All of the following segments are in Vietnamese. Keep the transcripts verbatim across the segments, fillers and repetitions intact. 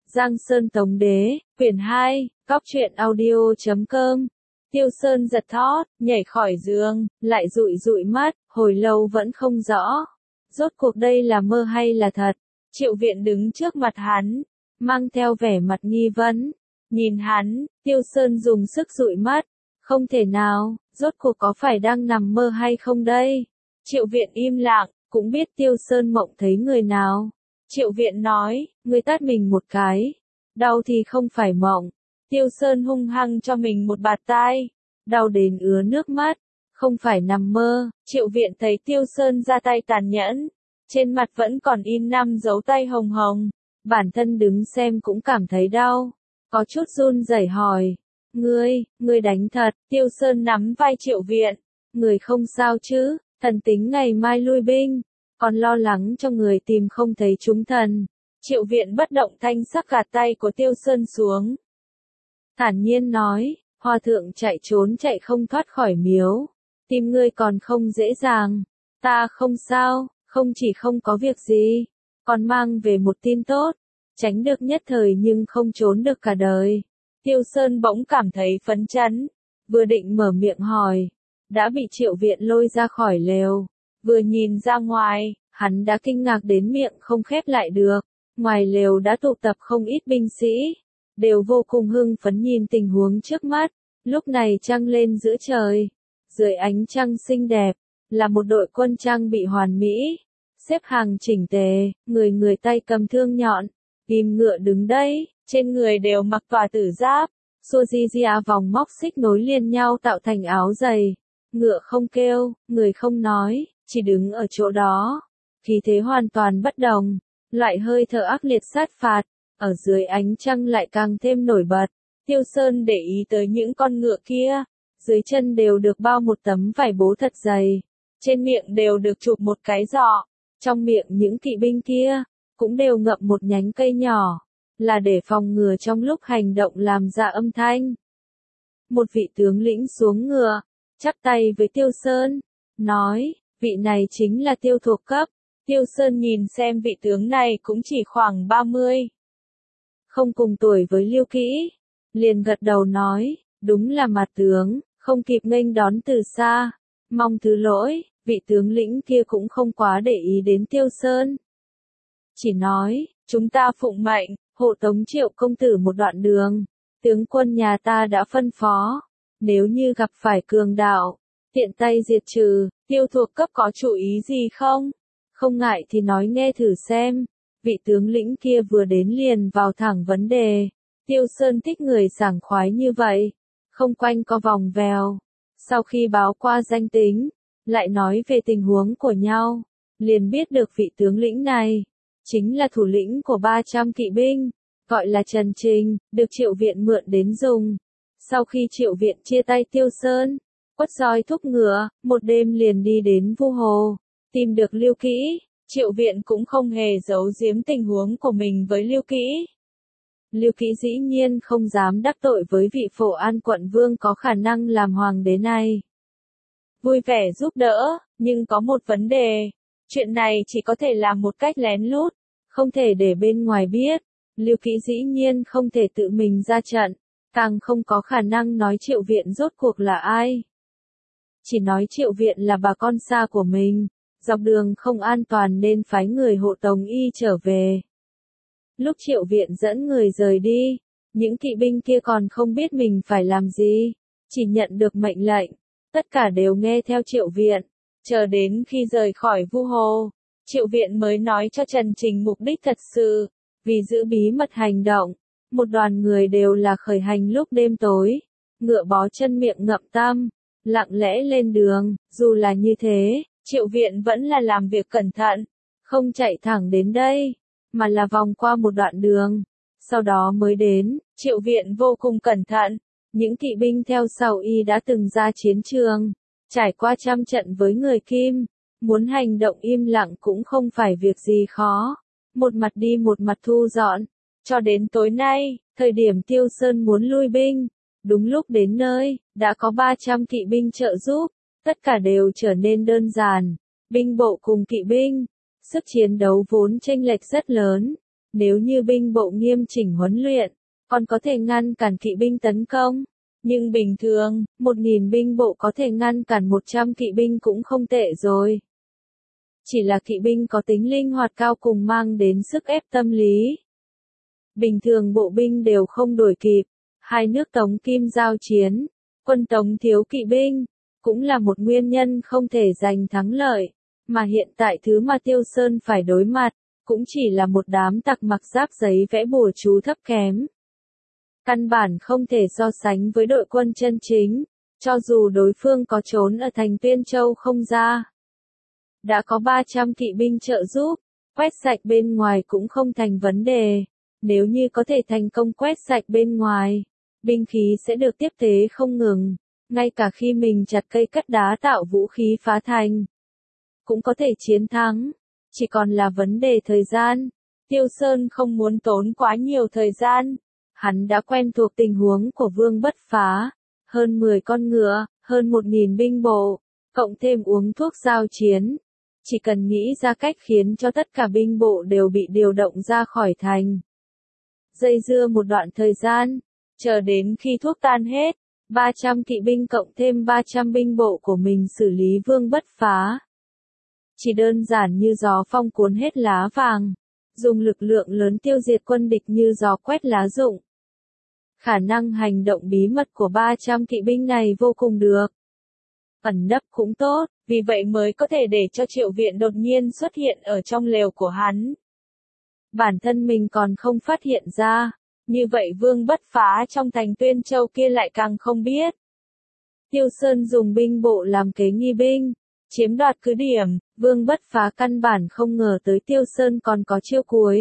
Giang Sơn Tống Đế, quyển hai, góc truyện audio chấm com. Tiêu Sơn giật thót, nhảy khỏi giường, lại dụi dụi mắt, hồi lâu vẫn không rõ. Rốt cuộc đây là mơ hay là thật? Triệu Viện đứng trước mặt hắn, mang theo vẻ mặt nghi vấn. Nhìn hắn, Tiêu Sơn dùng sức dụi mắt. Không thể nào, rốt cuộc có phải đang nằm mơ hay không đây? Triệu Viện im lặng, cũng biết Tiêu Sơn mộng thấy người nào. Triệu Viện nói, ngươi tát mình một cái. Đau thì không phải mộng. Tiêu Sơn hung hăng cho mình một bạt tai. Đau đến ứa nước mắt. Không phải nằm mơ. Triệu Viện thấy Tiêu Sơn ra tay tàn nhẫn. Trên mặt vẫn còn in năm dấu tay hồng hồng. Bản thân đứng xem cũng cảm thấy đau. Có chút run rẩy hỏi. Ngươi, ngươi đánh thật. Tiêu Sơn nắm vai Triệu Viện. Người không sao chứ, thần tính ngày mai lui binh. Còn lo lắng cho người tìm không thấy chúng thần. Triệu Viện bất động thanh sắc gạt tay của Tiêu Sơn xuống. Thản nhiên nói, hòa thượng chạy trốn chạy không thoát khỏi miếu. Tìm ngươi còn không dễ dàng. Ta không sao, không chỉ không có việc gì, còn mang về một tin tốt. Tránh được nhất thời nhưng không trốn được cả đời. Tiêu Sơn bỗng cảm thấy phấn chấn. Vừa định mở miệng hỏi, đã bị Triệu Viện lôi ra khỏi lều. Vừa nhìn ra ngoài, hắn đã kinh ngạc đến miệng không khép lại được. Ngoài lều đã tụ tập không ít binh sĩ, đều vô cùng hưng phấn nhìn tình huống trước mắt. Lúc này trăng lên giữa trời, dưới ánh trăng xinh đẹp, là một đội quân trang bị hoàn mỹ, xếp hàng chỉnh tề, người người tay cầm thương nhọn, ghim ngựa đứng đây, trên người đều mặc tòa tử giáp, xua di dia vòng móc xích nối liền nhau tạo thành áo giày. Ngựa không kêu, người không nói, chỉ đứng ở chỗ đó. Khí thế hoàn toàn bất đồng, lại hơi thở ác liệt sát phạt, ở dưới ánh trăng lại càng thêm nổi bật. Tiêu Sơn để ý tới những con ngựa kia, dưới chân đều được bao một tấm vải bố thật dày, trên miệng đều được chụp một cái giọ, trong miệng những kỵ binh kia, cũng đều ngậm một nhánh cây nhỏ, là để phòng ngừa trong lúc hành động làm ra âm thanh. Một vị tướng lĩnh xuống ngựa, chắp tay với Tiêu Sơn, nói, vị này chính là Tiêu thuộc cấp. Tiêu Sơn nhìn xem vị tướng này cũng chỉ khoảng ba mươi. Không cùng tuổi với Liêu Kỹ. Liền gật đầu nói, đúng là mặt tướng, không kịp nghênh đón từ xa. Mong thứ lỗi, vị tướng lĩnh kia cũng không quá để ý đến Tiêu Sơn. Chỉ nói, chúng ta phụng mệnh, hộ tống Triệu công tử một đoạn đường. Tướng quân nhà ta đã phân phó. Nếu như gặp phải cường đạo, tiện tay diệt trừ. Tiêu thuộc cấp có chủ ý gì không? Không ngại thì nói nghe thử xem. Vị tướng lĩnh kia vừa đến liền vào thẳng vấn đề. Tiêu Sơn thích người sảng khoái như vậy, không quanh co vòng vèo. Sau khi báo qua danh tính, lại nói về tình huống của nhau, liền biết được vị tướng lĩnh này chính là thủ lĩnh của ba trăm kỵ binh, gọi là Trần Trình, được Triệu Viện mượn đến dùng. Sau khi Triệu Viện chia tay Tiêu Sơn, quất roi thúc ngựa, một đêm liền đi đến Vu Hồ, tìm được Liêu Kỹ. Triệu Viện cũng không hề giấu giếm tình huống của mình với Liêu Kỹ. Liêu Kỹ dĩ nhiên không dám đắc tội với vị Phổ An quận vương có khả năng làm hoàng đế này. Vui vẻ giúp đỡ, nhưng có một vấn đề. Chuyện này chỉ có thể làm một cách lén lút, không thể để bên ngoài biết. Liêu Kỹ dĩ nhiên không thể tự mình ra trận, càng không có khả năng nói Triệu Viện rốt cuộc là ai. Chỉ nói Triệu Viện là bà con xa của mình, dọc đường không an toàn nên phái người hộ tống y trở về. Lúc Triệu Viện dẫn người rời đi, những kỵ binh kia còn không biết mình phải làm gì, chỉ nhận được mệnh lệnh, tất cả đều nghe theo Triệu Viện. Chờ đến khi rời khỏi Vu Hồ, Triệu Viện mới nói cho Trần Trình mục đích thật sự, vì giữ bí mật hành động. Một đoàn người đều là khởi hành lúc đêm tối, ngựa bó chân miệng ngậm tăm, lặng lẽ lên đường. Dù là như thế, Triệu Viện vẫn là làm việc cẩn thận, không chạy thẳng đến đây, mà là vòng qua một đoạn đường, sau đó mới đến. Triệu Viện vô cùng cẩn thận, những kỵ binh theo sau y đã từng ra chiến trường, trải qua trăm trận với người Kim, muốn hành động im lặng cũng không phải việc gì khó, một mặt đi một mặt thu dọn, cho đến tối nay, thời điểm Tiêu Sơn muốn lui binh, đúng lúc đến nơi, đã có ba trăm kỵ binh trợ giúp, tất cả đều trở nên đơn giản, binh bộ cùng kỵ binh, sức chiến đấu vốn chênh lệch rất lớn, Nếu như binh bộ nghiêm chỉnh huấn luyện, còn có thể ngăn cản kỵ binh tấn công. Nhưng bình thường, một nghìn binh bộ có thể ngăn cản một trăm kỵ binh cũng không tệ rồi. Chỉ là kỵ binh có tính linh hoạt cao cùng mang đến sức ép tâm lý. Bình thường bộ binh đều không đuổi kịp. Hai nước Tống Kim giao chiến, quân Tống thiếu kỵ binh, cũng là một nguyên nhân không thể giành thắng lợi. Mà hiện tại thứ mà Tiêu Sơn phải đối mặt, cũng chỉ là một đám tặc mặc giáp giấy vẽ bùa chú thấp kém. Căn bản không thể so sánh với đội quân chân chính, cho dù đối phương có trốn ở thành Tuyên Châu không ra. Đã có ba trăm kỵ binh trợ giúp, quét sạch bên ngoài cũng không thành vấn đề. Nếu như có thể thành công quét sạch bên ngoài, binh khí sẽ được tiếp tế không ngừng, ngay cả khi mình chặt cây cắt đá tạo vũ khí phá thành, cũng có thể chiến thắng, chỉ còn là vấn đề thời gian. Tiêu Sơn không muốn tốn quá nhiều thời gian, hắn đã quen thuộc tình huống của Vương Bất Phá, hơn mười con ngựa, hơn một nghìn binh bộ, cộng thêm uống thuốc giao chiến. Chỉ cần nghĩ ra cách khiến cho tất cả binh bộ đều bị điều động ra khỏi thành. Dây dưa một đoạn thời gian, chờ đến khi thuốc tan hết, ba trăm kỵ binh cộng thêm ba trăm binh bộ của mình xử lý Vương Bất Phá. Chỉ đơn giản như gió phong cuốn hết lá vàng, dùng lực lượng lớn tiêu diệt quân địch như gió quét lá rụng. Khả năng hành động bí mật của ba trăm kỵ binh này vô cùng được. Ẩn nấp cũng tốt, vì vậy mới có thể để cho Triệu Viện đột nhiên xuất hiện ở trong lều của hắn. Bản thân mình còn không phát hiện ra, như vậy Vương Bất Phá trong thành Tuyên Châu kia lại càng không biết. Tiêu Sơn dùng binh bộ làm kế nghi binh, chiếm đoạt cứ điểm, Vương Bất Phá căn bản không ngờ tới Tiêu Sơn còn có chiêu cuối.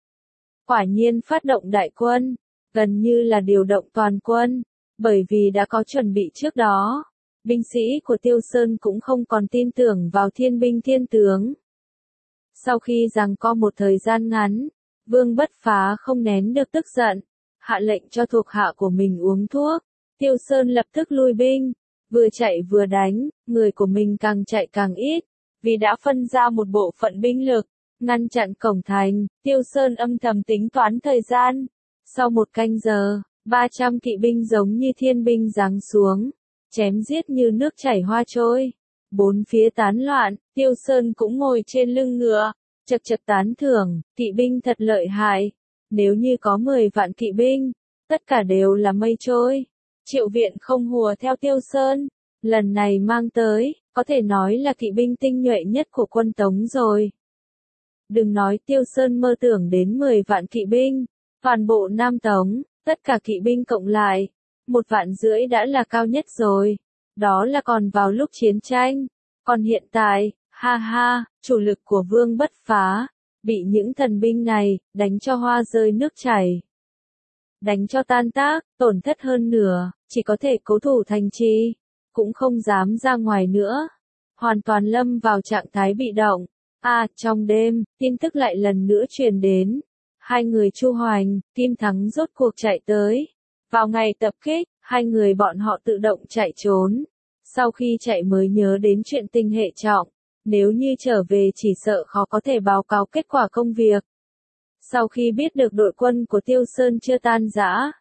Quả nhiên phát động đại quân, gần như là điều động toàn quân, bởi vì đã có chuẩn bị trước đó. Binh sĩ của Tiêu Sơn cũng không còn tin tưởng vào thiên binh thiên tướng. Sau khi giằng co một thời gian ngắn, Vương Bất Phá không nén được tức giận, hạ lệnh cho thuộc hạ của mình uống thuốc. Tiêu Sơn lập tức lui binh, vừa chạy vừa đánh, người của mình càng chạy càng ít, vì đã phân ra một bộ phận binh lực, ngăn chặn cổng thành. Tiêu Sơn âm thầm tính toán thời gian. Sau một canh giờ, ba trăm kỵ binh giống như thiên binh giáng xuống, chém giết như nước chảy hoa trôi. Bốn phía tán loạn, Tiêu Sơn cũng ngồi trên lưng ngựa, chật chật tán thưởng, kỵ binh thật lợi hại. Nếu như có mười vạn kỵ binh, tất cả đều là mây trôi. Triệu Viện không hùa theo Tiêu Sơn, lần này mang tới, có thể nói là kỵ binh tinh nhuệ nhất của quân Tống rồi. Đừng nói Tiêu Sơn mơ tưởng đến mười vạn kỵ binh, toàn bộ Nam Tống, tất cả kỵ binh cộng lại, một vạn rưỡi đã là cao nhất rồi. Đó là còn vào lúc chiến tranh. Còn hiện tại, ha ha, chủ lực của Vương Bất Phá, bị những thần binh này, đánh cho hoa rơi nước chảy. Đánh cho tan tác, tổn thất hơn nửa, chỉ có thể cố thủ thành trì, cũng không dám ra ngoài nữa. Hoàn toàn lâm vào trạng thái bị động. À, trong đêm, tin tức lại lần nữa truyền đến. Hai người Chu Hoành, Kim Thắng rốt cuộc chạy tới. Vào ngày tập kích, hai người bọn họ tự động chạy trốn. Sau khi chạy mới nhớ đến chuyện tình hệ trọng. Nếu như trở về chỉ sợ khó có thể báo cáo kết quả công việc. Sau khi biết được đội quân của Tiêu Sơn chưa tan rã,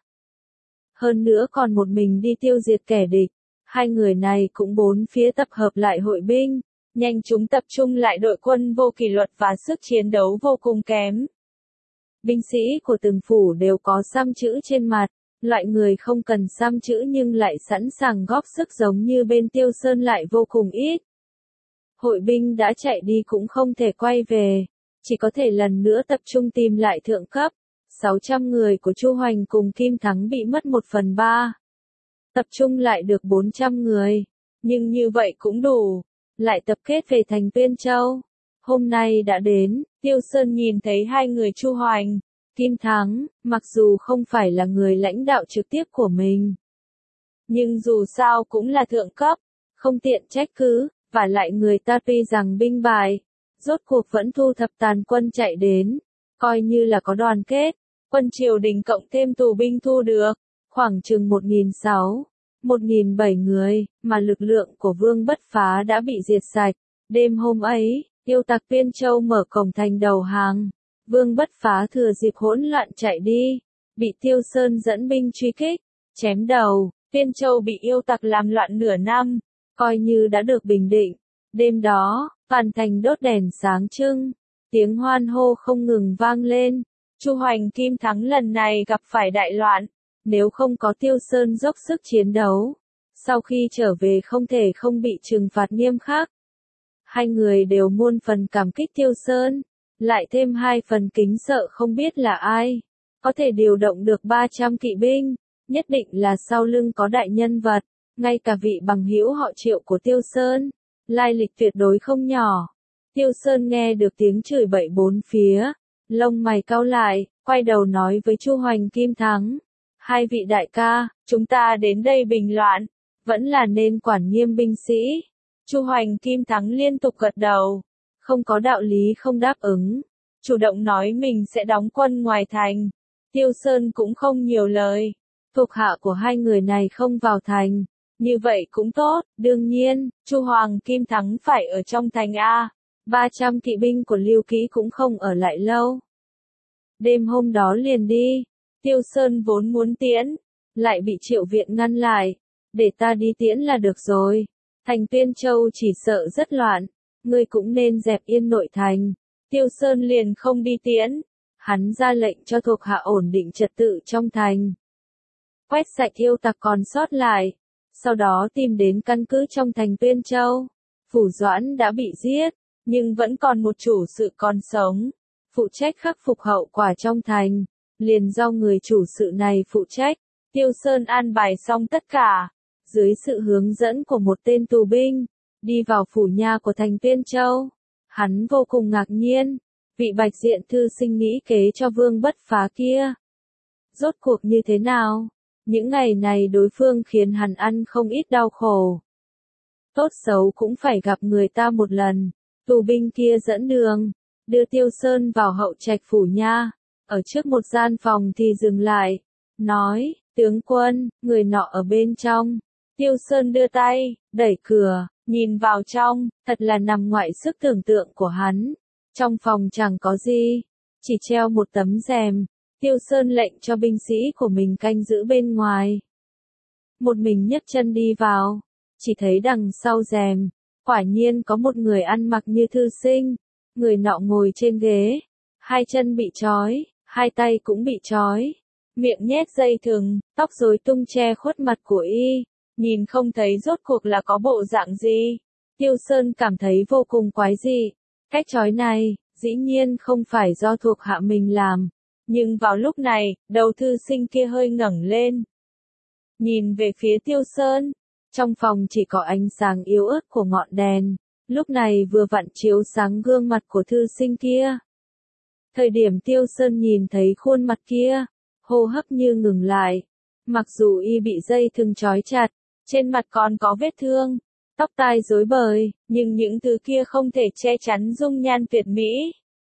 hơn nữa còn một mình đi tiêu diệt kẻ địch, hai người này cũng bốn phía tập hợp lại hội binh, nhanh chóng tập trung lại đội quân vô kỷ luật và sức chiến đấu vô cùng kém. Binh sĩ của từng phủ đều có xăm chữ trên mặt, loại người không cần xăm chữ nhưng lại sẵn sàng góp sức giống như bên Tiêu Sơn lại vô cùng ít. Hội binh đã chạy đi cũng không thể quay về, chỉ có thể lần nữa tập trung tìm lại thượng cấp. sáu trăm người của Chu Hoành cùng Kim Thắng bị mất một phần ba. Tập trung lại được bốn trăm người, nhưng như vậy cũng đủ, lại tập kết về thành Tuyên Châu. Hôm nay đã đến, Tiêu Sơn nhìn thấy hai người Chu Hoành, Kim Thắng, mặc dù không phải là người lãnh đạo trực tiếp của mình, nhưng dù sao cũng là thượng cấp, không tiện trách cứ, và lại người ta tuy rằng binh bại, rốt cuộc vẫn thu thập tàn quân chạy đến, coi như là có đoàn kết. Quân triều đình cộng thêm tù binh thu được, khoảng chừng một nghìn sáu trăm, một nghìn bảy trăm người, mà lực lượng của Vương Bất Phá đã bị diệt sạch. Đêm hôm ấy, yêu tặc Tuyên Châu mở cổng thành đầu hàng. Vương Bất Phá thừa dịp hỗn loạn chạy đi, bị Tiêu Sơn dẫn binh truy kích, chém đầu. Tiên Châu bị yêu tặc làm loạn nửa năm, coi như đã được bình định. Đêm đó, toàn thành đốt đèn sáng trưng, tiếng hoan hô không ngừng vang lên. Chu Hoành Kim Thắng lần này gặp phải đại loạn, nếu không có Tiêu Sơn dốc sức chiến đấu, sau khi trở về không thể không bị trừng phạt nghiêm khắc. Hai người đều muôn phần cảm kích Tiêu Sơn, lại thêm hai phần kính sợ không biết là ai, có thể điều động được ba trăm kỵ binh, nhất định là sau lưng có đại nhân vật, ngay cả vị bằng hữu họ Triệu của Tiêu Sơn, lai lịch tuyệt đối không nhỏ. Tiêu Sơn nghe được tiếng chửi bậy bốn phía, lông mày cau lại, quay đầu nói với Chu Hoành Kim Thắng, hai vị đại ca, chúng ta đến đây bình loạn, vẫn là nên quản nghiêm binh sĩ. Chu Hoành Kim Thắng liên tục gật đầu, không có đạo lý không đáp ứng, chủ động nói mình sẽ đóng quân ngoài thành. Tiêu Sơn cũng không nhiều lời, thuộc hạ của hai người này không vào thành, như vậy cũng tốt, đương nhiên, Chu Hoàng Kim Thắng phải ở trong thành A, ba trăm kỵ binh của Lưu Ký cũng không ở lại lâu. Đêm hôm đó liền đi, Tiêu Sơn vốn muốn tiễn, lại bị Triệu Viện ngăn lại, để ta đi tiễn là được rồi, thành Tuyên Châu chỉ sợ rất loạn, ngươi cũng nên dẹp yên nội thành. Tiêu Sơn liền không đi tiễn, hắn ra lệnh cho thuộc hạ ổn định trật tự trong thành, quét sạch yêu tặc còn sót lại, sau đó tìm đến căn cứ trong thành Tuyên Châu. Phủ Doãn đã bị giết, nhưng vẫn còn một chủ sự còn sống, phụ trách khắc phục hậu quả trong thành, liền do người chủ sự này phụ trách. Tiêu Sơn an bài xong tất cả, dưới sự hướng dẫn của một tên tù binh, đi vào phủ nha của thành Tuyên Châu. Hắn vô cùng ngạc nhiên, vị bạch diện thư sinh nghĩ kế cho Vương Bất Phá kia. Rốt cuộc như thế nào? Những ngày này đối phương khiến hắn ăn không ít đau khổ. Tốt xấu cũng phải gặp người ta một lần. Tù binh kia dẫn đường, đưa Tiêu Sơn vào hậu trạch phủ nha. Ở trước một gian phòng thì dừng lại, nói, tướng quân, người nọ ở bên trong. Tiêu Sơn đưa tay, đẩy cửa, nhìn vào trong, thật là nằm ngoại sức tưởng tượng của hắn. Trong phòng chẳng có gì, chỉ treo một tấm rèm. Tiêu Sơn lệnh cho binh sĩ của mình canh giữ bên ngoài. Một mình nhấc chân đi vào, chỉ thấy đằng sau rèm, quả nhiên có một người ăn mặc như thư sinh. Người nọ ngồi trên ghế, hai chân bị trói, hai tay cũng bị trói, miệng nhét dây thừng, tóc rối tung che khuất mặt của y, nhìn không thấy rốt cuộc là có bộ dạng gì. Tiêu Sơn cảm thấy vô cùng quái dị, cách trói này, dĩ nhiên không phải do thuộc hạ mình làm. Nhưng vào lúc này, đầu thư sinh kia hơi ngẩng lên, nhìn về phía Tiêu Sơn. Trong phòng chỉ có ánh sáng yếu ớt của ngọn đèn, lúc này vừa vặn chiếu sáng gương mặt của thư sinh kia. Thời điểm Tiêu Sơn nhìn thấy khuôn mặt kia, hô hấp như ngừng lại. Mặc dù y bị dây thừng trói chặt, trên mặt còn có vết thương, tóc tai rối bời, nhưng những thứ kia không thể che chắn dung nhan tuyệt mỹ.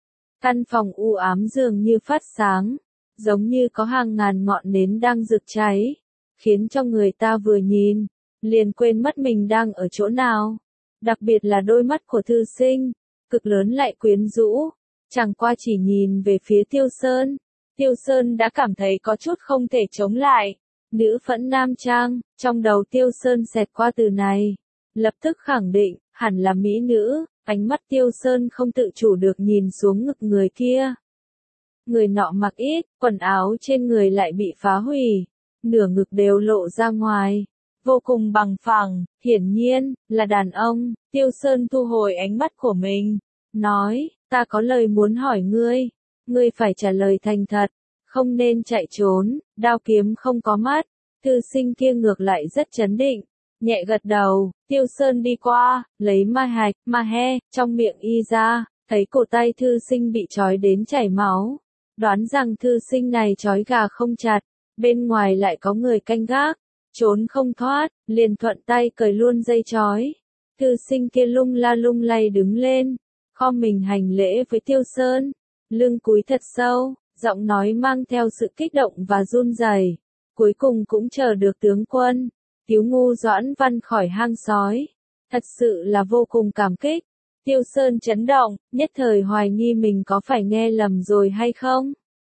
Căn phòng u ám dường như phát sáng, giống như có hàng ngàn ngọn nến đang rực cháy, khiến cho người ta vừa nhìn, liền quên mất mình đang ở chỗ nào. Đặc biệt là đôi mắt của thư sinh, cực lớn lại quyến rũ, chẳng qua chỉ nhìn về phía Tiêu Sơn. Tiêu Sơn đã cảm thấy có chút không thể chống lại. Nữ phẫn nam trang, trong đầu Tiêu Sơn xẹt qua từ này, lập tức khẳng định, hẳn là mỹ nữ. Ánh mắt Tiêu Sơn không tự chủ được nhìn xuống ngực người kia. Người nọ mặc ít, quần áo trên người lại bị phá hủy, nửa ngực đều lộ ra ngoài, vô cùng bằng phẳng, hiển nhiên, là đàn ông. Tiêu Sơn thu hồi ánh mắt của mình, nói, ta có lời muốn hỏi ngươi, ngươi phải trả lời thành thật, không nên chạy trốn, đao kiếm không có mắt. Thư sinh kia ngược lại rất trấn định, nhẹ gật đầu. Tiêu Sơn đi qua, lấy ma hạch, ma he, trong miệng y ra, thấy cổ tay thư sinh bị trói đến chảy máu. Đoán rằng thư sinh này trói gà không chặt, bên ngoài lại có người canh gác, trốn không thoát, liền thuận tay cởi luôn dây trói. Thư sinh kia lung la lung lay đứng lên, khom mình hành lễ với Tiêu Sơn, lưng cúi thật sâu, giọng nói mang theo sự kích động và run rẩy. Cuối cùng cũng chờ được tướng quân. Tiếu Ngu Doãn Văn khỏi hang sói, thật sự là vô cùng cảm kích. Tiêu Sơn chấn động, nhất thời hoài nghi mình có phải nghe lầm rồi hay không.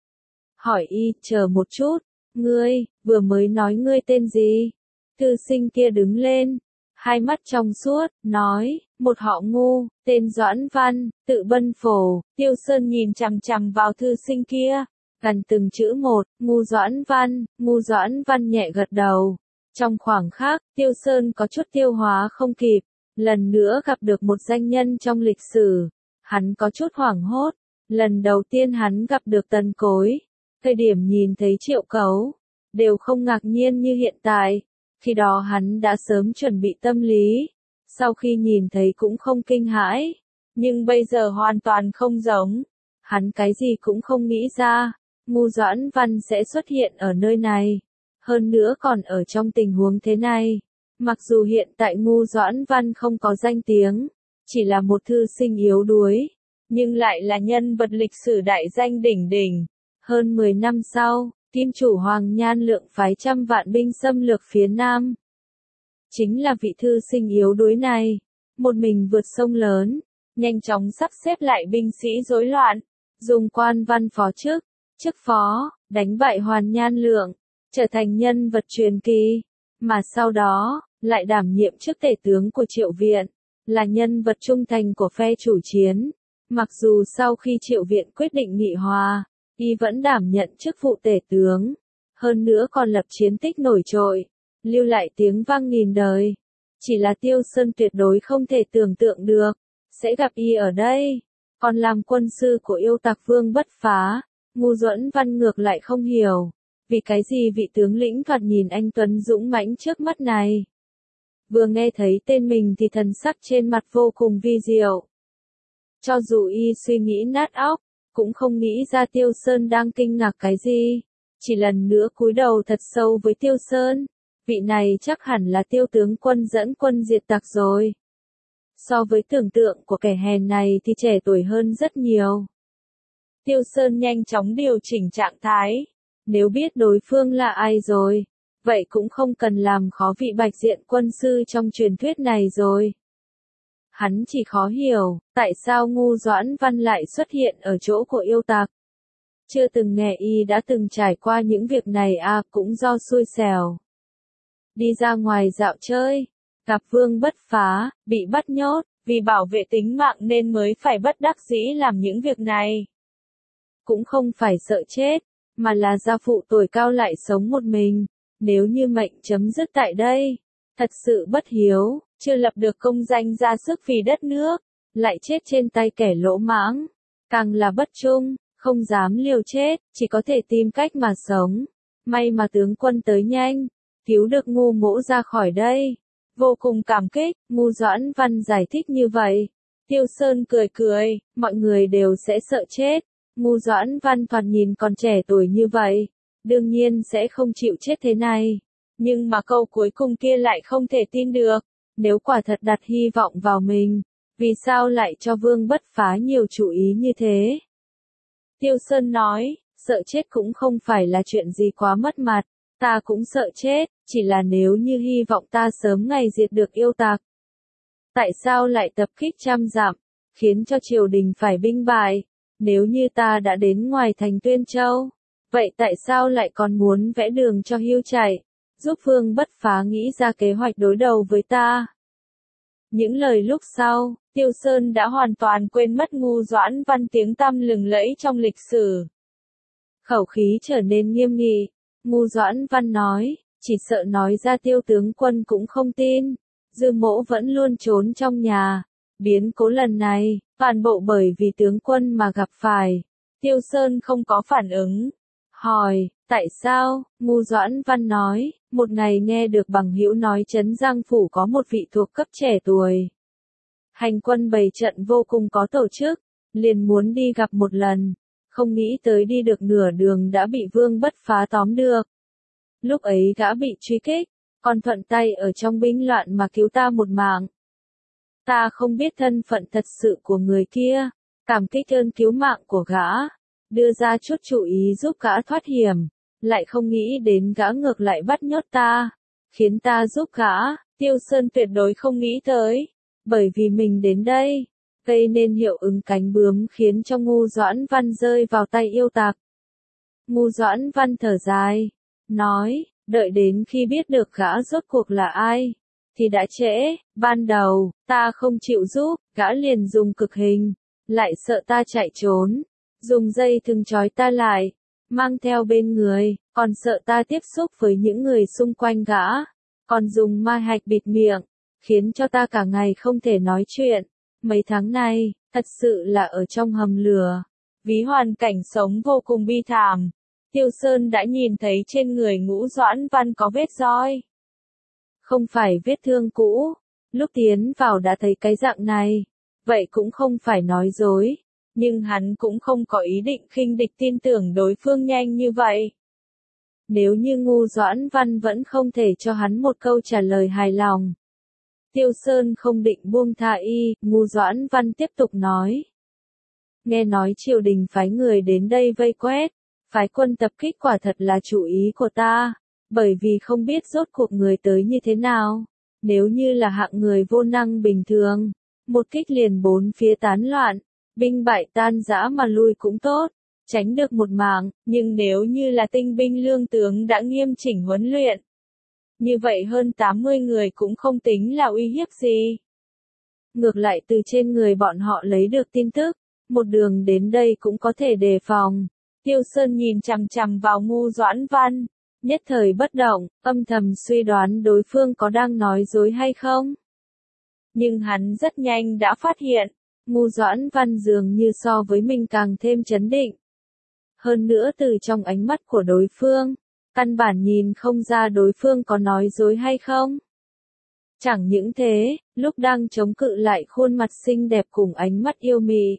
Hỏi y, chờ một chút, ngươi, vừa mới nói ngươi tên gì? Thư sinh kia đứng lên, hai mắt trong suốt, nói, một họ Ngu, tên Doãn Văn, tự Bân Phổ. Tiêu Sơn nhìn chằm chằm vào thư sinh kia, gần từng chữ một, Ngu Doãn Văn, Ngu Doãn Văn nhẹ gật đầu. Trong khoảng khắc, Tiêu Sơn có chút tiêu hóa không kịp, lần nữa gặp được một danh nhân trong lịch sử, hắn có chút hoảng hốt, lần đầu tiên hắn gặp được Tần Cối, thời điểm nhìn thấy Triệu Cấu, đều không ngạc nhiên như hiện tại, khi đó hắn đã sớm chuẩn bị tâm lý, sau khi nhìn thấy cũng không kinh hãi, nhưng bây giờ hoàn toàn không giống, hắn cái gì cũng không nghĩ ra, Ngu Doãn Văn sẽ xuất hiện ở nơi này, hơn nữa còn ở trong tình huống thế này. Mặc dù hiện tại Ngu Doãn Văn không có danh tiếng, chỉ là một thư sinh yếu đuối, nhưng lại là nhân vật lịch sử đại danh đỉnh đỉnh. Hơn mười năm sau, Kim chủ Hoàng Nhan Lượng phái trăm vạn binh xâm lược phía Nam. Chính là vị thư sinh yếu đuối này, một mình vượt sông lớn, nhanh chóng sắp xếp lại binh sĩ rối loạn, dùng quan văn phó chức, chức phó, đánh bại Hoàn Nhan Lượng, trở thành nhân vật truyền kỳ, mà sau đó, lại đảm nhiệm chức tể tướng của Triệu Viện, là nhân vật trung thành của phe chủ chiến. Mặc dù sau khi Triệu Viện quyết định nghị hòa, y vẫn đảm nhận chức vụ tể tướng, hơn nữa còn lập chiến tích nổi trội, lưu lại tiếng vang nghìn đời. Chỉ là Tiêu Sơn tuyệt đối không thể tưởng tượng được, sẽ gặp y ở đây, còn làm quân sư của yêu tặc Vương Bất Phá. Ngu Doãn Văn ngược lại không hiểu, vì cái gì vị tướng lĩnh thoạt nhìn anh tuấn dũng mãnh trước mắt này. Vừa nghe thấy tên mình thì thần sắc trên mặt vô cùng vi diệu. Cho dù y suy nghĩ nát óc, cũng không nghĩ ra Tiêu Sơn đang kinh ngạc cái gì. Chỉ lần nữa cúi đầu thật sâu với Tiêu Sơn. Vị này chắc hẳn là Tiêu tướng quân dẫn quân diệt tặc rồi. So với tưởng tượng của kẻ hèn này thì trẻ tuổi hơn rất nhiều. Tiêu Sơn nhanh chóng điều chỉnh trạng thái. Nếu biết đối phương là ai rồi, vậy cũng không cần làm khó vị bạch diện quân sư trong truyền thuyết này rồi. Hắn chỉ khó hiểu, tại sao Ngu Doãn Văn lại xuất hiện ở chỗ của yêu tặc. Chưa từng nghe y đã từng trải qua những việc này à, cũng do xui xẻo. Đi ra ngoài dạo chơi, gặp Vương Bất Phá, bị bắt nhốt, vì bảo vệ tính mạng nên mới phải bất đắc dĩ làm những việc này. Cũng không phải sợ chết, mà là gia phụ tuổi cao lại sống một mình, nếu như mệnh chấm dứt tại đây, thật sự bất hiếu, chưa lập được công danh ra sức vì đất nước, lại chết trên tay kẻ lỗ mãng, càng là bất trung, không dám liều chết, chỉ có thể tìm cách mà sống. May mà tướng quân tới nhanh, cứu được Ngu Mỗ ra khỏi đây. Vô cùng cảm kích, Ngu Doãn Văn giải thích như vậy. Tiêu Sơn cười cười, mọi người đều sẽ sợ chết. Ngu Doãn Văn thoạt nhìn còn trẻ tuổi như vậy, đương nhiên sẽ không chịu chết thế này. Nhưng mà câu cuối cùng kia lại không thể tin được, nếu quả thật đặt hy vọng vào mình, vì sao lại cho Vương Bất Phá nhiều chủ ý như thế? Tiêu Sơn nói, sợ chết cũng không phải là chuyện gì quá mất mặt, ta cũng sợ chết, chỉ là nếu như hy vọng ta sớm ngày diệt được yêu tặc. Tại sao lại tập kích trăm dặm, khiến cho triều đình phải binh bại? Nếu như ta đã đến ngoài thành Tuyên Châu, vậy tại sao lại còn muốn vẽ đường cho Hưu chạy, giúp Vương Bất Phá nghĩ ra kế hoạch đối đầu với ta? Những lời lúc sau, Tiêu Sơn đã hoàn toàn quên mất Ngu Doãn Văn tiếng tăm lừng lẫy trong lịch sử. Khẩu khí trở nên nghiêm nghị, Ngu Doãn Văn nói, chỉ sợ nói ra Tiêu tướng quân cũng không tin, Dư Mỗ vẫn luôn trốn trong nhà. Biến cố lần này, toàn bộ bởi vì tướng quân mà gặp phải. Tiêu Sơn không có phản ứng. Hỏi, tại sao? Ngu Doãn Văn nói, một ngày nghe được bằng hữu nói Trấn Giang Phủ có một vị thuộc cấp trẻ tuổi. Hành quân bày trận vô cùng có tổ chức, liền muốn đi gặp một lần. Không nghĩ tới đi được nửa đường đã bị Vương Bất Phá tóm được. Lúc ấy gã bị truy kích, còn thuận tay ở trong binh loạn mà cứu ta một mạng. Ta không biết thân phận thật sự của người kia, cảm kích ơn cứu mạng của gã, đưa ra chút chủ ý giúp gã thoát hiểm, lại không nghĩ đến gã ngược lại bắt nhốt ta, khiến ta giúp gã. Tiêu Sơn tuyệt đối không nghĩ tới, bởi vì mình đến đây, gây nên hiệu ứng cánh bướm khiến cho Ngu Doãn Văn rơi vào tay yêu tặc. Ngu Doãn Văn thở dài, nói, đợi đến khi biết được gã rốt cuộc là ai, thì đã trễ. Ban đầu, ta không chịu giúp, gã liền dùng cực hình, lại sợ ta chạy trốn, dùng dây thừng trói ta lại, mang theo bên người, còn sợ ta tiếp xúc với những người xung quanh gã, còn dùng ma hạch bịt miệng, khiến cho ta cả ngày không thể nói chuyện. Mấy tháng nay, thật sự là ở trong hầm lửa. Ví hoàn cảnh sống vô cùng bi thảm. Tiêu Sơn đã nhìn thấy trên người Ngũ Doãn Văn có vết roi. Không phải vết thương cũ, lúc tiến vào đã thấy cái dạng này. Vậy cũng không phải nói dối, nhưng hắn cũng không có ý định khinh địch tin tưởng đối phương nhanh như vậy. Nếu như Ngu Doãn Văn vẫn không thể cho hắn một câu trả lời hài lòng, Tiêu Sơn không định buông tha y. Ngu Doãn Văn tiếp tục nói. Nghe nói triều đình phái người đến đây vây quét, phái quân tập kích quả thật là chủ ý của ta, bởi vì không biết rốt cuộc người tới như thế nào. Nếu như là hạng người vô năng bình thường, một kích liền bốn phía tán loạn, binh bại tan rã mà lui cũng tốt, tránh được một mạng, nhưng nếu như là tinh binh lương tướng đã nghiêm chỉnh huấn luyện, như vậy hơn tám mươi người cũng không tính là uy hiếp gì. Ngược lại từ trên người bọn họ lấy được tin tức, một đường đến đây cũng có thể đề phòng. Tiêu Sơn nhìn chằm chằm vào Ngu Doãn Văn, nhất thời bất động, âm thầm suy đoán đối phương có đang nói dối hay không. Nhưng hắn rất nhanh đã phát hiện, Ngu Doãn Văn dường như so với mình càng thêm trấn định. Hơn nữa từ trong ánh mắt của đối phương, căn bản nhìn không ra đối phương có nói dối hay không. Chẳng những thế, lúc đang chống cự lại khuôn mặt xinh đẹp cùng ánh mắt yêu mị,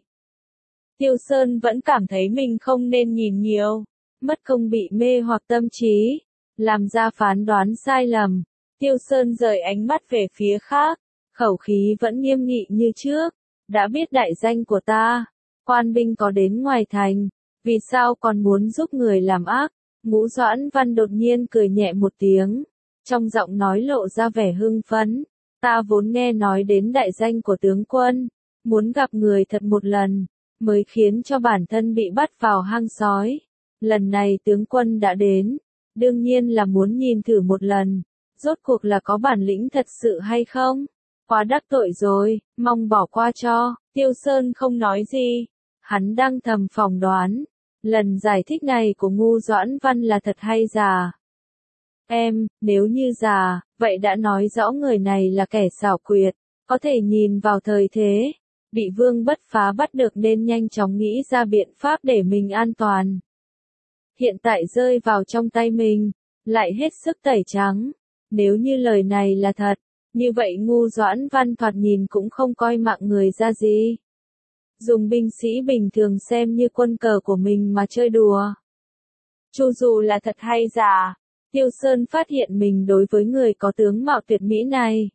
Tiêu Sơn vẫn cảm thấy mình không nên nhìn nhiều, mất công bị mê hoặc tâm trí, làm ra phán đoán sai lầm. Tiêu Sơn rời ánh mắt về phía khác, khẩu khí vẫn nghiêm nghị như trước. Đã biết đại danh của ta, quan binh có đến ngoài thành, vì sao còn muốn giúp người làm ác? Ngũ Doãn Văn đột nhiên cười nhẹ một tiếng, trong giọng nói lộ ra vẻ hưng phấn. Ta vốn nghe nói đến đại danh của tướng quân, muốn gặp người thật một lần, mới khiến cho bản thân bị bắt vào hang sói. Lần này tướng quân đã đến, đương nhiên là muốn nhìn thử một lần, rốt cuộc là có bản lĩnh thật sự hay không? Quá đắc tội rồi, mong bỏ qua cho. Tiêu Sơn không nói gì, hắn đang thầm phỏng đoán, lần giải thích này của Ngu Doãn Văn là thật hay giả. Em, nếu như giả, vậy đã nói rõ người này là kẻ xảo quyệt, có thể nhìn vào thời thế, bị Vương Bất Phá bắt được nên nhanh chóng nghĩ ra biện pháp để mình an toàn. Hiện tại rơi vào trong tay mình, lại hết sức tẩy trắng. Nếu như lời này là thật, như vậy Ngu Doãn Văn thoạt nhìn cũng không coi mạng người ra gì. Dùng binh sĩ bình thường xem như quân cờ của mình mà chơi đùa. Cho dù là thật hay giả, Tiêu Sơn phát hiện mình đối với người có tướng mạo tuyệt mỹ này,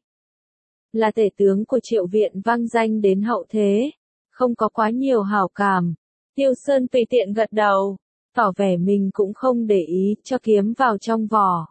là tể tướng của Triệu Viện vang danh đến hậu thế, không có quá nhiều hảo cảm. Tiêu Sơn tùy tiện gật đầu, tỏ vẻ mình cũng không để ý cho kiếm vào trong vỏ.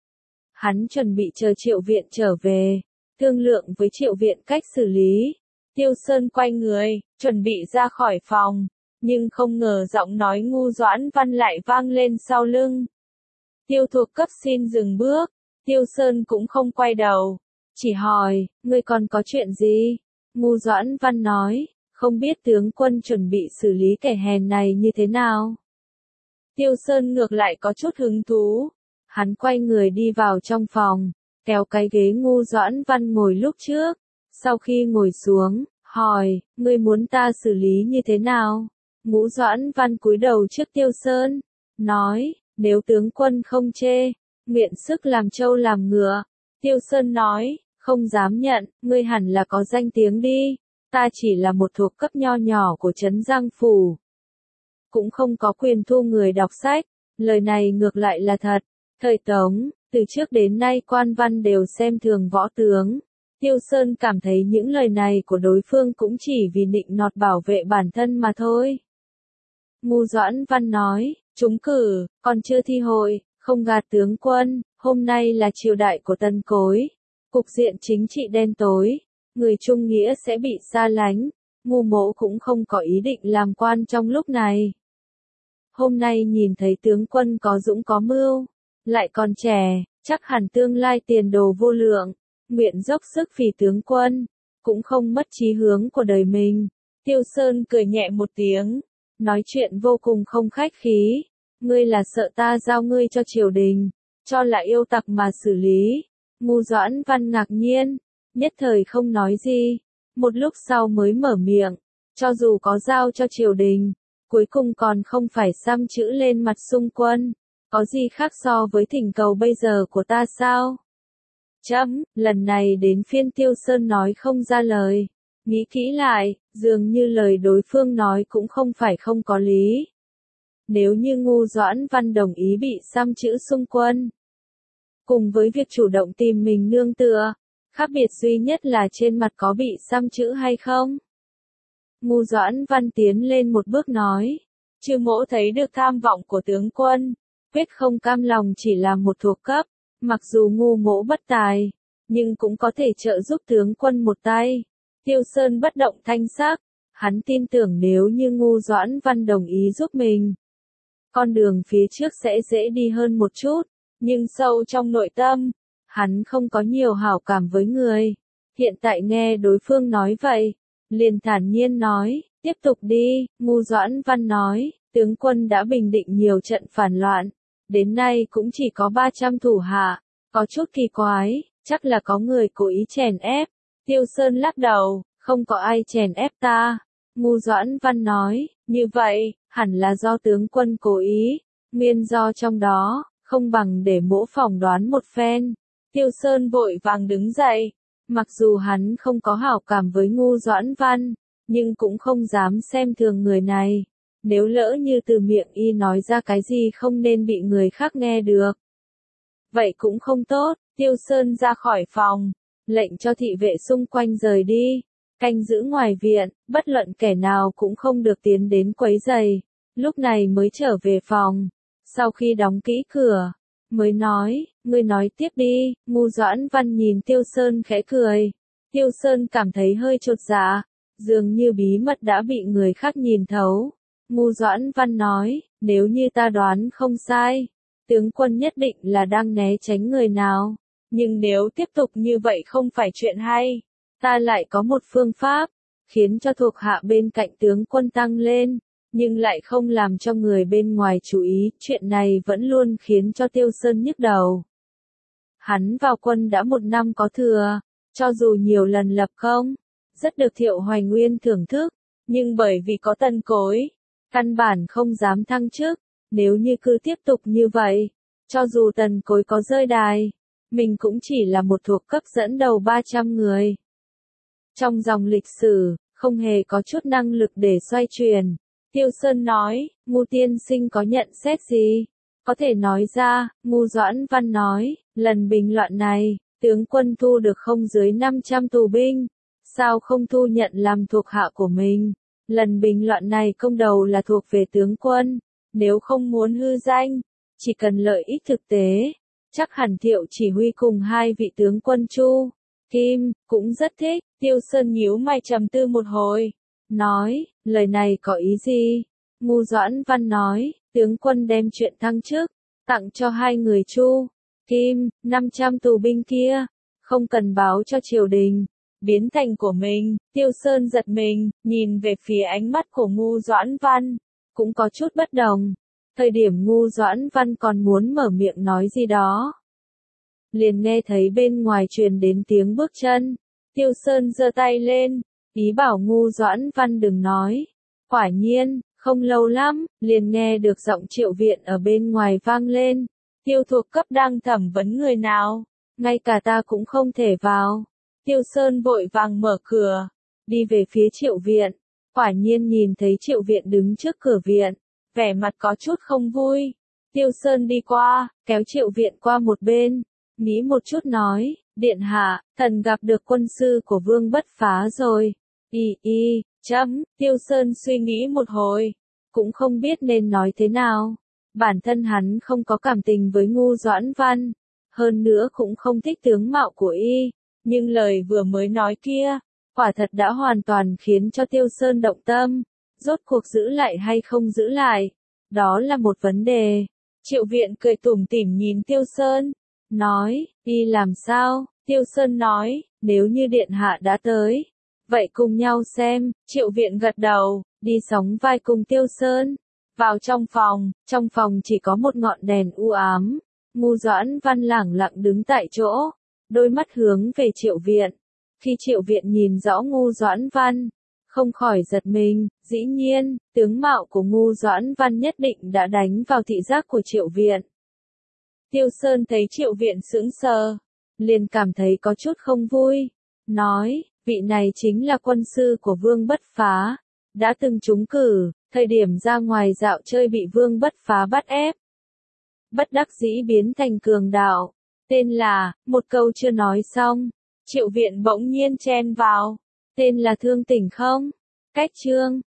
Hắn chuẩn bị chờ Triệu Viện trở về, thương lượng với Triệu Viện cách xử lý. Tiêu Sơn quay người, chuẩn bị ra khỏi phòng, nhưng không ngờ giọng nói Ngu Doãn Văn lại vang lên sau lưng. Tiêu thuộc cấp xin dừng bước. Tiêu Sơn cũng không quay đầu, chỉ hỏi, ngươi còn có chuyện gì? Ngu Doãn Văn nói, không biết tướng quân chuẩn bị xử lý kẻ hèn này như thế nào? Tiêu Sơn ngược lại có chút hứng thú. Hắn quay người đi vào trong phòng, kéo cái ghế Ngu Doãn Văn ngồi lúc trước. Sau khi ngồi xuống, hỏi, ngươi muốn ta xử lý như thế nào? Ngũ Doãn Văn cúi đầu trước Tiêu Sơn, nói, nếu tướng quân không chê, nguyện sức làm trâu làm ngựa. Tiêu Sơn nói, không dám nhận, ngươi hẳn là có danh tiếng đi, ta chỉ là một thuộc cấp nho nhỏ của Trấn Giang Phủ, cũng không có quyền thu người đọc sách. Lời này ngược lại là thật. Thời Tống, từ trước đến nay quan văn đều xem thường võ tướng. Tiêu Sơn cảm thấy những lời này của đối phương cũng chỉ vì nịnh nọt bảo vệ bản thân mà thôi. Ngu Doãn Văn nói, trúng cử, còn chưa thi hội, không gạt tướng quân, hôm nay là triều đại của Tân Cối. Cục diện chính trị đen tối, người trung nghĩa sẽ bị xa lánh. Ngu Mỗ cũng không có ý định làm quan trong lúc này. Hôm nay nhìn thấy tướng quân có dũng có mưu, lại còn trẻ, chắc hẳn tương lai tiền đồ vô lượng, nguyện dốc sức vì tướng quân, cũng không mất chí hướng của đời mình. Tiêu Sơn cười nhẹ một tiếng, nói chuyện vô cùng không khách khí. Ngươi là sợ ta giao ngươi cho triều đình, cho là yêu tặc mà xử lý. Ngu Doãn Văn ngạc nhiên, nhất thời không nói gì, một lúc sau mới mở miệng, cho dù có giao cho triều đình, cuối cùng còn không phải xăm chữ lên mặt xung quân, có gì khác so với thỉnh cầu bây giờ của ta sao? Chấm, lần này đến phiên Tiêu Sơn nói không ra lời, nghĩ kỹ lại, dường như lời đối phương nói cũng không phải không có lý. Nếu như Ngu Doãn Văn đồng ý bị xăm chữ xung quân, cùng với việc chủ động tìm mình nương tựa, khác biệt duy nhất là trên mặt có bị xăm chữ hay không. Ngu Doãn Văn tiến lên một bước nói, Chư Mỗ thấy được tham vọng của tướng quân, quyết không cam lòng chỉ là một thuộc cấp, mặc dù Ngu Mỗ bất tài, nhưng cũng có thể trợ giúp tướng quân một tay. Tiêu Sơn bất động thanh sắc, hắn tin tưởng nếu như Ngu Doãn Văn đồng ý giúp mình, con đường phía trước sẽ dễ đi hơn một chút, nhưng sâu trong nội tâm, hắn không có nhiều hảo cảm với người. Hiện tại nghe đối phương nói vậy, liền thản nhiên nói, tiếp tục đi. Ngu Doãn Văn nói, tướng quân đã bình định nhiều trận phản loạn, đến nay cũng chỉ có ba trăm thủ hạ, có chút kỳ quái, chắc là có người cố ý chèn ép. Tiêu Sơn lắc đầu, không có ai chèn ép ta. Ngu Doãn Văn nói, như vậy, hẳn là do tướng quân cố ý, nguyên do trong đó, không bằng để mỗ phỏng đoán một phen. Tiêu Sơn vội vàng đứng dậy, mặc dù hắn không có hảo cảm với Ngu Doãn Văn, nhưng cũng không dám xem thường người này. Nếu lỡ như từ miệng y nói ra cái gì không nên bị người khác nghe được, vậy cũng không tốt. Tiêu Sơn ra khỏi phòng, lệnh cho thị vệ xung quanh rời đi, canh giữ ngoài viện, bất luận kẻ nào cũng không được tiến đến quấy rầy. Lúc này mới trở về phòng, sau khi đóng kỹ cửa, mới nói, ngươi nói tiếp đi. Ngu Doãn Văn nhìn Tiêu Sơn khẽ cười. Tiêu Sơn cảm thấy hơi chột dạ, dường như bí mật đã bị người khác nhìn thấu. Ngu Doãn Văn nói, nếu như ta đoán không sai, tướng quân nhất định là đang né tránh người nào, nhưng nếu tiếp tục như vậy không phải chuyện hay. Ta lại có một phương pháp, khiến cho thuộc hạ bên cạnh tướng quân tăng lên, nhưng lại không làm cho người bên ngoài chú ý. Chuyện này vẫn luôn khiến cho Tiêu Sơn nhức đầu. Hắn vào quân đã một năm có thừa, cho dù nhiều lần lập công, rất được Thiệu Hoài Nguyên thưởng thức, nhưng bởi vì có Tần Cối, căn bản không dám thăng chức. Nếu như cứ tiếp tục như vậy, cho dù Tần Cối có rơi đài, mình cũng chỉ là một thuộc cấp dẫn đầu ba trăm người. Trong dòng lịch sử, không hề có chút năng lực để xoay chuyển. Tiêu Sơn nói, Ngu tiên sinh có nhận xét gì? Có thể nói ra. Ngu Doãn Văn nói, lần bình loạn này, tướng quân thu được không dưới năm trăm tù binh, sao không thu nhận làm thuộc hạ của mình? Lần bình loạn này công đầu là thuộc về tướng quân, nếu không muốn hư danh, chỉ cần lợi ích thực tế, chắc hẳn Thiệu chỉ huy cùng hai vị tướng quân Chu, Kim, cũng rất thích. Tiêu Sơn nhíu mày trầm tư một hồi, nói, lời này có ý gì? Ngu Doãn Văn nói, tướng quân đem chuyện thăng chức, tặng cho hai người Chu, Kim, năm trăm tù binh kia, không cần báo cho triều đình, biến thành của mình. Tiêu Sơn giật mình, nhìn về phía ánh mắt của Ngu Doãn Văn, cũng có chút bất đồng. Thời điểm Ngu Doãn Văn còn muốn mở miệng nói gì đó, liền nghe thấy bên ngoài truyền đến tiếng bước chân. Tiêu Sơn giơ tay lên, ý bảo Ngu Doãn Văn đừng nói. Quả nhiên, không lâu lắm, liền nghe được giọng Triệu Viện ở bên ngoài vang lên. Tiêu thuộc cấp đang thẩm vấn người nào, ngay cả ta cũng không thể vào. Tiêu Sơn vội vàng mở cửa, đi về phía Triệu Viện. Quả nhiên nhìn thấy Triệu Viện đứng trước cửa viện, vẻ mặt có chút không vui. Tiêu Sơn đi qua, kéo Triệu Viện qua một bên, nghĩ một chút nói, điện hạ, thần gặp được quân sư của Vương Bất Phá rồi. Y y, chấm. Tiêu Sơn suy nghĩ một hồi, cũng không biết nên nói thế nào. Bản thân hắn không có cảm tình với Ngu Doãn Văn, hơn nữa cũng không thích tướng mạo của y, nhưng lời vừa mới nói kia, quả thật đã hoàn toàn khiến cho Tiêu Sơn động tâm. Rốt cuộc giữ lại hay không giữ lại, đó là một vấn đề. Triệu Viện cười tủm tỉm nhìn Tiêu Sơn, nói, đi làm sao? Tiêu Sơn nói, nếu như điện hạ đã tới, vậy cùng nhau xem. Triệu Viện gật đầu, đi sóng vai cùng Tiêu Sơn. Vào trong phòng, trong phòng chỉ có một ngọn đèn u ám. Ngu Doãn Văn lẳng lặng đứng tại chỗ, đôi mắt hướng về Triệu Viện. Khi Triệu Viện nhìn rõ Ngu Doãn Văn, không khỏi giật mình, dĩ nhiên, tướng mạo của Ngu Doãn Văn nhất định đã đánh vào thị giác của Triệu Viện. Tiêu Sơn thấy Triệu Viện sững sờ, liền cảm thấy có chút không vui, nói, vị này chính là quân sư của Vương Bất Phá, đã từng trúng cử, thời điểm ra ngoài dạo chơi bị Vương Bất Phá bắt ép. Bất đắc dĩ biến thành cường đạo, tên là, một câu chưa nói xong, Triệu Viện bỗng nhiên chen vào, tên là Thương Tỉnh không? Cách chương